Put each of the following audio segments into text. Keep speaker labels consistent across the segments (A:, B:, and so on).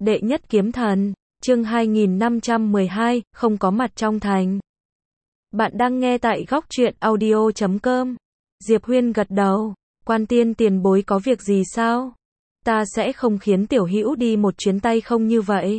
A: Đệ nhất kiếm thần, chương 2512, không có mặt trong thành. Bạn đang nghe tại góc truyện audio.com. Diệp Huyên gật đầu, Quan Tiên tiền bối có việc gì sao? Ta sẽ không khiến Tiểu Hữu đi một chuyến tay không như vậy.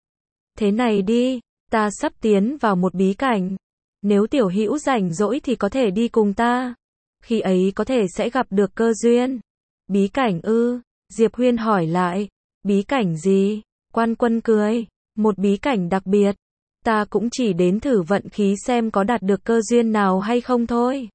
A: Thế này đi, ta sắp tiến vào một bí cảnh. Nếu Tiểu Hữu rảnh rỗi thì có thể đi cùng ta. Khi ấy có thể sẽ gặp được cơ duyên. Bí cảnh ư? Diệp Huyên hỏi lại. Bí cảnh gì? Quan Quân cười. Một bí cảnh đặc biệt. Ta cũng chỉ đến thử vận khí xem có đạt được cơ duyên nào hay không thôi.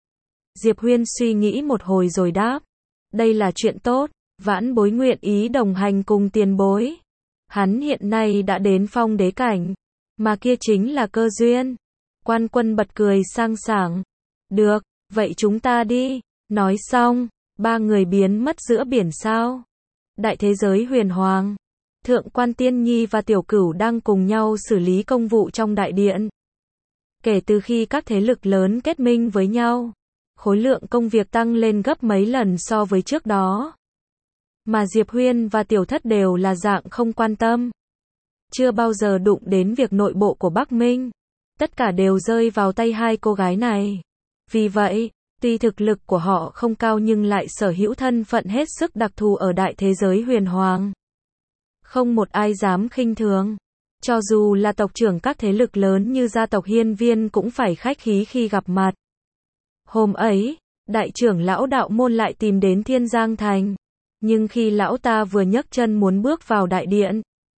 A: Diệp Huyên suy nghĩ một hồi rồi đáp. Đây là chuyện tốt. Vãn bối nguyện ý đồng hành cùng tiền bối. Hắn hiện nay đã đến phong đế cảnh. Mà kia chính là cơ duyên. Quan Quân bật cười sang sảng. Được, vậy chúng ta đi. Nói xong, ba người biến mất giữa biển sao. Đại thế giới huyền hoàng. Thượng quan Tiên Nhi và Tiểu Cửu đang cùng nhau xử lý công vụ trong đại điện. Kể từ khi các thế lực lớn kết minh với nhau, khối lượng công việc tăng lên gấp mấy lần so với trước đó. Mà Diệp Huyên và Tiểu Thất đều là dạng không quan tâm. Chưa bao giờ đụng đến việc nội bộ của Bắc Minh. Tất cả đều rơi vào tay hai cô gái này. Vì vậy, tuy thực lực của họ không cao nhưng lại sở hữu thân phận hết sức đặc thù ở đại thế giới huyền hoàng. Không một ai dám khinh thường. Cho dù là tộc trưởng các thế lực lớn như gia tộc Hiên Viên cũng phải khách khí khi gặp mặt. Hôm ấy, đại trưởng lão đạo môn lại tìm đến Thiên Giang Thành. Nhưng khi lão ta vừa nhấc chân muốn bước vào đại điện,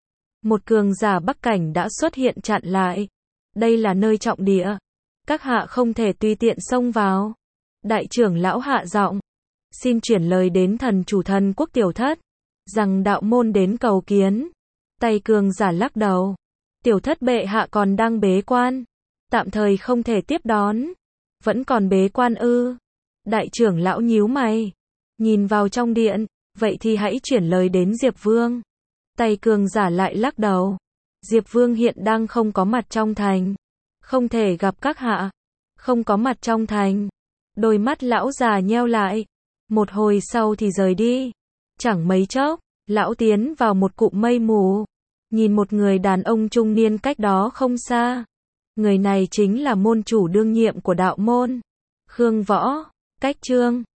A: một cường giả Bắc Cảnh đã xuất hiện chặn lại. Đây là nơi trọng địa. Các hạ không thể tùy tiện xông vào. Đại trưởng lão hạ giọng. Xin chuyển lời đến thần chủ thần quốc Tiểu Thất. Rằng đạo môn đến cầu kiến. Tay cường giả lắc đầu. Tiểu Thất bệ hạ còn đang bế quan. Tạm thời không thể tiếp đón. Vẫn còn bế quan ư? Đại trưởng lão nhíu mày. Nhìn vào trong điện. Vậy thì hãy chuyển lời đến Diệp Vương. Tay cường giả lại lắc đầu. Diệp Vương hiện đang không có mặt trong thành. Không thể gặp các hạ. Không có mặt trong thành. Đôi mắt lão già nheo lại. Một hồi sau thì rời đi. Chẳng mấy chốc, lão tiến vào một cụm mây mù. Nhìn một người đàn ông trung niên cách đó không xa. Người này chính là môn chủ đương nhiệm của đạo môn. Khương Võ, Cách Trương.